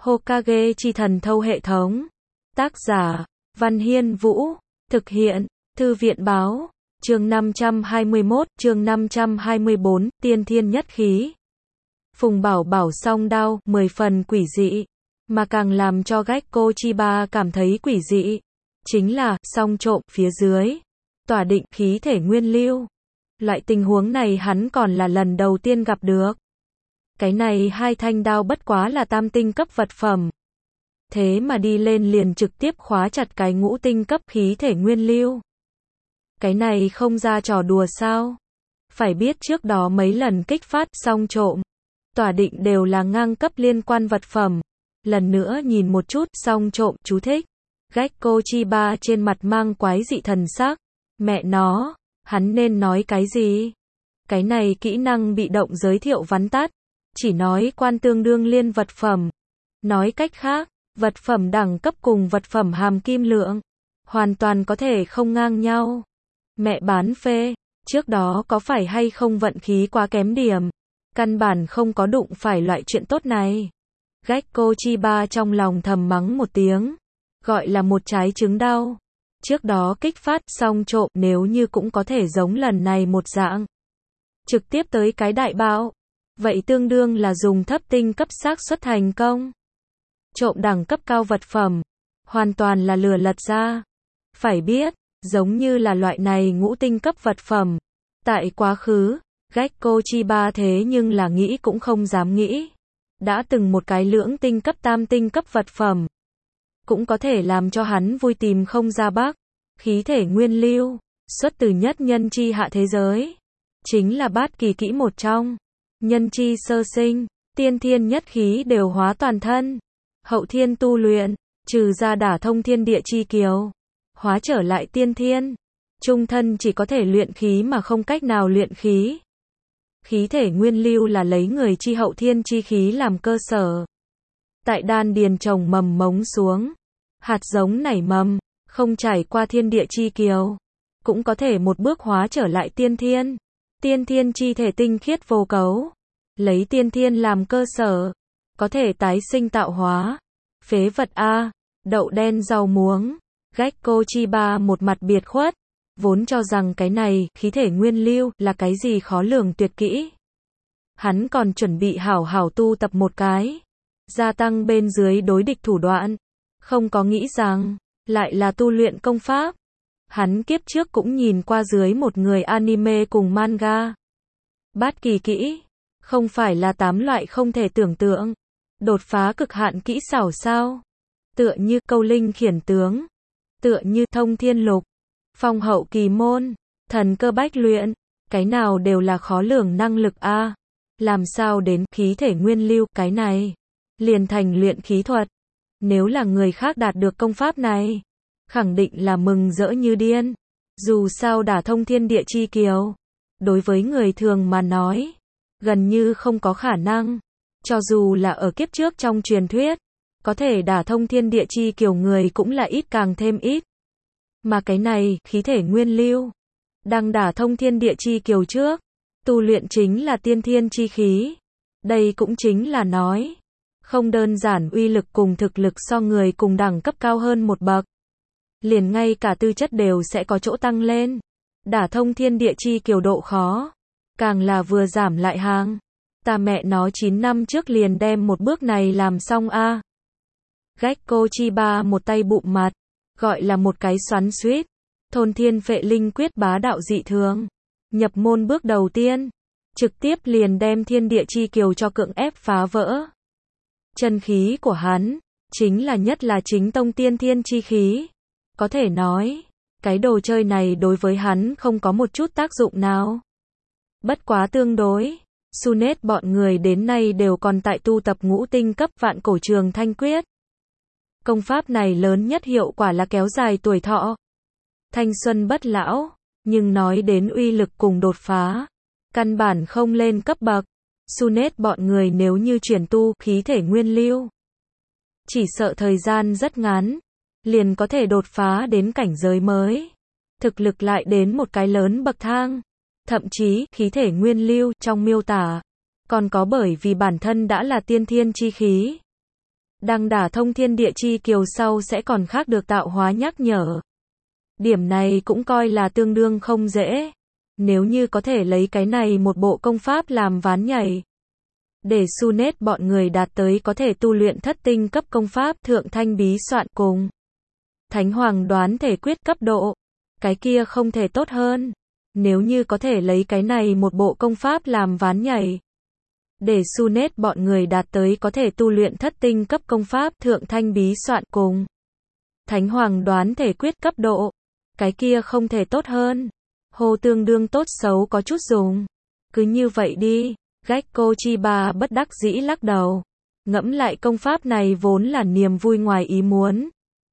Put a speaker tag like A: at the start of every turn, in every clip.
A: Hokage chi thần thâu hệ thống. Tác giả, Văn Hiên Vũ. Thực hiện, Thư viện báo. Chương 521, chương 524, tiên thiên nhất khí. Phùng Bảo Bảo song đao, 10 phần quỷ dị. Mà càng làm cho Gekko Chiba cảm thấy quỷ dị, chính là, song trộm phía dưới. Tỏa định khí thể nguyên lưu. Loại tình huống này hắn còn là lần đầu tiên gặp được. Cái này hai thanh đao bất quá là tam tinh cấp vật phẩm. Thế mà đi lên liền trực tiếp khóa chặt cái ngũ tinh cấp khí thể nguyên lưu. Cái này không ra trò đùa sao? Phải biết trước đó mấy lần kích phát song trộm, tỏa định đều là ngang cấp liên quan vật phẩm. Lần nữa nhìn một chút song trộm chú thích. Gekko Chiba trên mặt mang quái dị thần sắc. Mẹ nó, hắn nên nói cái gì? Cái này kỹ năng bị động giới thiệu vắn tắt. Chỉ nói quan tương đương liên vật phẩm. Nói cách khác, vật phẩm đẳng cấp cùng vật phẩm hàm kim lượng hoàn toàn có thể không ngang nhau. Mẹ bán phê, trước đó có phải hay không vận khí quá kém điểm? Căn bản không có đụng phải loại chuyện tốt này. Gekko Chiba trong lòng thầm mắng một tiếng. Gọi là một trái trứng đau. Trước đó kích phát song trộm nếu như cũng có thể giống lần này một dạng. Trực tiếp tới cái đại bạo. Vậy tương đương là dùng thấp tinh cấp xác suất thành công. Trộm đẳng cấp cao vật phẩm. Hoàn toàn là lừa lật ra. Phải biết, giống như là loại này ngũ tinh cấp vật phẩm. Tại quá khứ, Gekko Chiba thế nhưng là nghĩ cũng không dám nghĩ. Đã từng một cái lưỡng tinh cấp tam tinh cấp vật phẩm. Cũng có thể làm cho hắn vui tìm không ra bắc. Khí thể nguyên lưu, xuất từ nhất nhân chi hạ thế giới. Chính là bát kỳ kỹ một trong. Nhân chi sơ sinh, tiên thiên nhất khí đều hóa toàn thân. Hậu thiên tu luyện, trừ ra đả thông thiên địa chi kiều. Hóa trở lại tiên thiên. Trung thân chỉ có thể luyện khí mà không cách nào luyện khí. Khí thể nguyên lưu là lấy người chi hậu thiên chi khí làm cơ sở. Tại đan điền trồng mầm mống xuống. Hạt giống nảy mầm, không trải qua thiên địa chi kiều. Cũng có thể một bước hóa trở lại tiên thiên. Tiên thiên chi thể tinh khiết vô cấu. Lấy tiên thiên làm cơ sở. Có thể tái sinh tạo hóa. Phế vật A. Đậu đen rau muống. Gekko Chiba một mặt biệt khuất. Vốn cho rằng cái này, khí thể nguyên lưu, là cái gì khó lường tuyệt kỹ. Hắn còn chuẩn bị hảo hảo tu tập một cái. Gia tăng bên dưới đối địch thủ đoạn. Không có nghĩ rằng, lại là tu luyện công pháp. Hắn kiếp trước cũng nhìn qua dưới một người anime cùng manga. Bát kỳ kỹ. Không phải là 8 loại không thể tưởng tượng. Đột phá cực hạn kỹ xảo sao? Tựa như câu linh khiển tướng. Tựa như thông thiên lục. Phong hậu kỳ môn. Thần cơ bách luyện. Cái nào đều là khó lường năng lực a. Làm sao đến khí thể nguyên lưu cái này? Liền thành luyện khí thuật. Nếu là người khác đạt được công pháp này, khẳng định là mừng rỡ như điên. Dù sao đả thông thiên địa chi kiều. Đối với người thường mà nói, gần như không có khả năng. Cho dù là ở kiếp trước trong truyền thuyết, có thể đả thông thiên địa chi kiều người cũng là ít càng thêm ít. Mà cái này, khí thể nguyên lưu, đang đả thông thiên địa chi kiều trước, tu luyện chính là tiên thiên chi khí. Đây cũng chính là nói, không đơn giản uy lực cùng thực lực so người cùng đẳng cấp cao hơn một bậc. Liền ngay cả tư chất đều sẽ có chỗ tăng lên. Đả thông thiên địa chi kiều độ khó. Càng là vừa giảm lại hàng. Ta mẹ nó 9 năm trước liền đem một bước này làm xong a. Gekko Chiba một tay bụm mặt. Gọi là một cái xoắn xuýt. Thôn thiên phệ linh quyết bá đạo dị thường. Nhập môn bước đầu tiên. Trực tiếp liền đem thiên địa chi kiều cho cưỡng ép phá vỡ. Chân khí của hắn, chính là nhất là chính tông tiên thiên chi khí. Có thể nói, cái đồ chơi này đối với hắn không có một chút tác dụng nào. Bất quá tương đối, Sunet bọn người đến nay đều còn tại tu tập ngũ tinh cấp vạn cổ trường thanh quyết. Công pháp này lớn nhất hiệu quả là kéo dài tuổi thọ. Thanh xuân bất lão, nhưng nói đến uy lực cùng đột phá, căn bản không lên cấp bậc. Sunet bọn người nếu như chuyển tu khí thể nguyên lưu, chỉ sợ thời gian rất ngắn, liền có thể đột phá đến cảnh giới mới. Thực lực lại đến một cái lớn bậc thang. Thậm chí, khí thể nguyên lưu trong miêu tả, còn có bởi vì bản thân đã là tiên thiên chi khí. đang đả thông thiên địa chi kiều sau sẽ còn khác được tạo hóa nhắc nhở. Điểm này cũng coi là tương đương không dễ. Nếu như có thể lấy cái này một bộ công pháp làm ván nhảy, để Sunet bọn người đạt tới có thể tu luyện thất tinh cấp công pháp thượng thanh bí soạn cùng Thánh Hoàng đoán thể quyết cấp độ, cái kia không thể tốt hơn. Nếu như có thể lấy cái này một bộ công pháp làm ván nhảy, để Sunet bọn người đạt tới có thể tu luyện thất tinh cấp công pháp thượng thanh bí soạn cùng Thánh Hoàng đoán thể quyết cấp độ, cái kia không thể tốt hơn. Hồ tương đương tốt xấu có chút dùng. Cứ như vậy đi. Gekko Chiba bất đắc dĩ lắc đầu. Ngẫm lại công pháp này vốn là niềm vui ngoài ý muốn.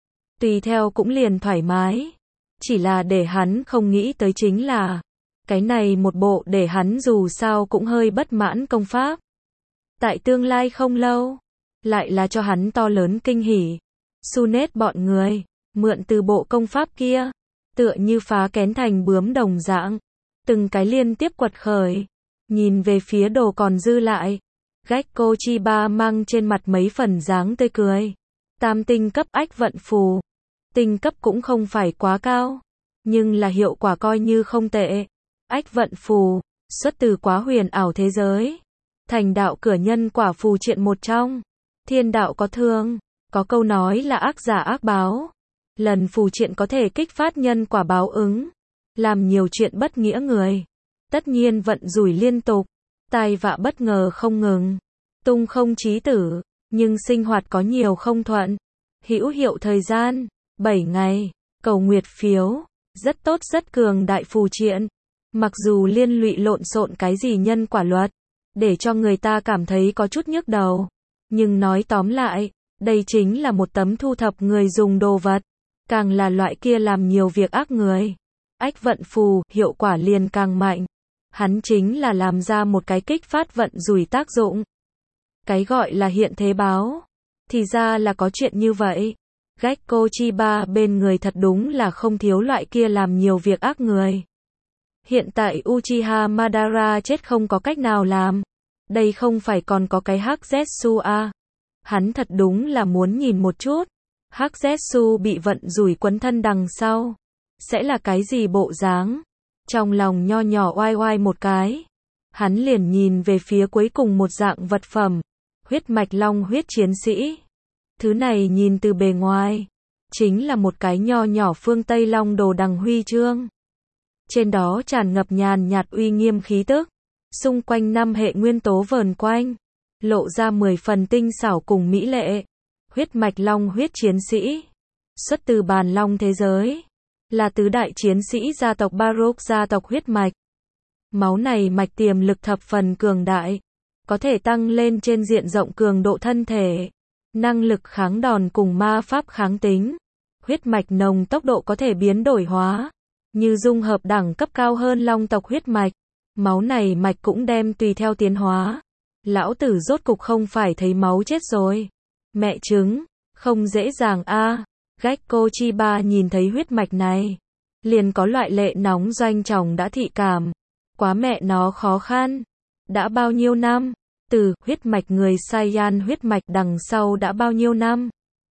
A: Tùy theo cũng liền thoải mái. Chỉ là để hắn không nghĩ tới chính là cái này một bộ để hắn dù sao cũng hơi bất mãn công pháp. Tại tương lai không lâu, lại là cho hắn to lớn kinh hỉ. Sunet bọn người, mượn từ bộ công pháp kia, tựa như phá kén thành bướm đồng dạng, từng cái liên tiếp quật khởi, nhìn về phía đồ còn dư lại. Gekko Chiba mang trên mặt mấy phần dáng tươi cười. Tam tinh cấp ách vận phù, tinh cấp cũng không phải quá cao, nhưng là hiệu quả coi như không tệ. Ách vận phù, xuất từ quá huyền ảo thế giới, thành đạo cửa nhân quả phù triện một trong. Thiên đạo có thương, có câu nói là ác giả ác báo. Lần phù triện có thể kích phát nhân quả báo ứng, làm nhiều chuyện bất nghĩa người. Tất nhiên vận rủi liên tục, tai vạ bất ngờ không ngừng, tung không chí tử, nhưng sinh hoạt có nhiều không thuận. Hữu hiệu thời gian, 7 ngày, cầu nguyệt phiếu, rất tốt rất cường đại phù triện. Mặc dù liên lụy lộn xộn cái gì nhân quả luật, để cho người ta cảm thấy có chút nhức đầu. Nhưng nói tóm lại, đây chính là một tấm thu thập người dùng đồ vật. Càng là loại kia làm nhiều việc ác người, ách vận phù, hiệu quả liền càng mạnh. Hắn chính là làm ra một cái kích phát vận rủi tác dụng. Cái gọi là hiện thế báo, thì ra là có chuyện như vậy. Gekko Chiba bên người thật đúng là không thiếu loại kia làm nhiều việc ác người. Hiện tại Uchiha Madara chết không có cách nào làm. Đây không phải còn có cái Hắc Zetsu à. Hắn thật đúng là muốn nhìn một chút. Hắc Zetsu bị vận rủi quấn thân đằng sau, sẽ là cái gì bộ dáng? Trong lòng nho nhỏ oai oai một cái, hắn liền nhìn về phía cuối cùng một dạng vật phẩm, huyết mạch long huyết chiến sĩ. Thứ này nhìn từ bề ngoài, chính là một cái nho nhỏ phương Tây Long đồ đằng huy chương. Trên đó tràn ngập nhàn nhạt uy nghiêm khí tức, xung quanh 5 hệ nguyên tố vờn quanh, lộ ra 10 phần tinh xảo cùng mỹ lệ. Huyết mạch long huyết chiến sĩ, xuất từ bàn long thế giới, là tứ đại chiến sĩ gia tộc Baroque gia tộc huyết mạch. Máu này mạch tiềm lực thập phần cường đại, có thể tăng lên trên diện rộng cường độ thân thể, năng lực kháng đòn cùng ma pháp kháng tính. Huyết mạch nồng tốc độ có thể biến đổi hóa, như dung hợp đẳng cấp cao hơn long tộc huyết mạch. Máu này mạch cũng đem tùy theo tiến hóa. Lão tử rốt cục không phải thấy máu chết rồi. Mẹ chứng, không dễ dàng a. Gekko Chiba nhìn thấy huyết mạch này, liền có loại lệ nóng doanh trọng đã thị cảm. Quá mẹ nó khó khăn. Đã bao nhiêu năm? Từ huyết mạch người Saiyan huyết mạch đằng sau đã bao nhiêu năm?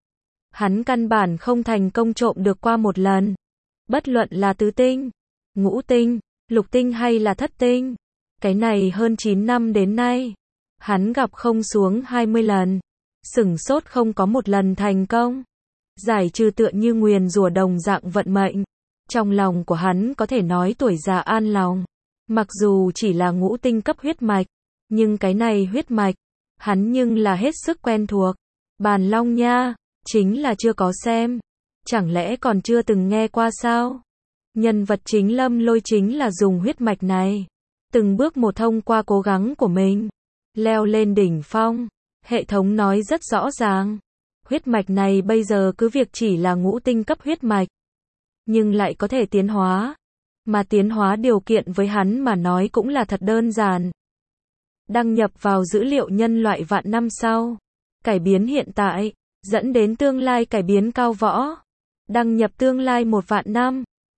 A: Hắn căn bản không thành công trộm được qua một lần. Bất luận là tứ tinh, ngũ tinh, lục tinh hay là thất tinh. Cái này hơn 9 năm đến nay, hắn gặp không xuống 20 lần. Sửng sốt không có một lần thành công. Giải trừ tựa như nguyền rủa đồng dạng vận mệnh. Trong lòng của hắn có thể nói tuổi già an lòng. Mặc dù chỉ là ngũ tinh cấp huyết mạch, nhưng cái này huyết mạch, hắn nhưng là hết sức quen thuộc. Bàn long nha, chính là chưa có xem. Chẳng lẽ còn chưa từng nghe qua sao? Nhân vật chính Lâm Lôi chính là dùng huyết mạch này, từng bước một thông qua cố gắng của mình, leo lên đỉnh phong. Hệ thống nói rất rõ ràng, huyết mạch này bây giờ cứ việc chỉ là ngũ tinh cấp huyết mạch, nhưng lại có thể tiến hóa. Mà tiến hóa điều kiện với hắn mà nói cũng là thật đơn giản. Đăng nhập vào dữ liệu nhân loại vạn năm sau, cải biến hiện tại, dẫn đến tương lai cải biến cao võ. Đăng nhập tương lai 1 vạn năm,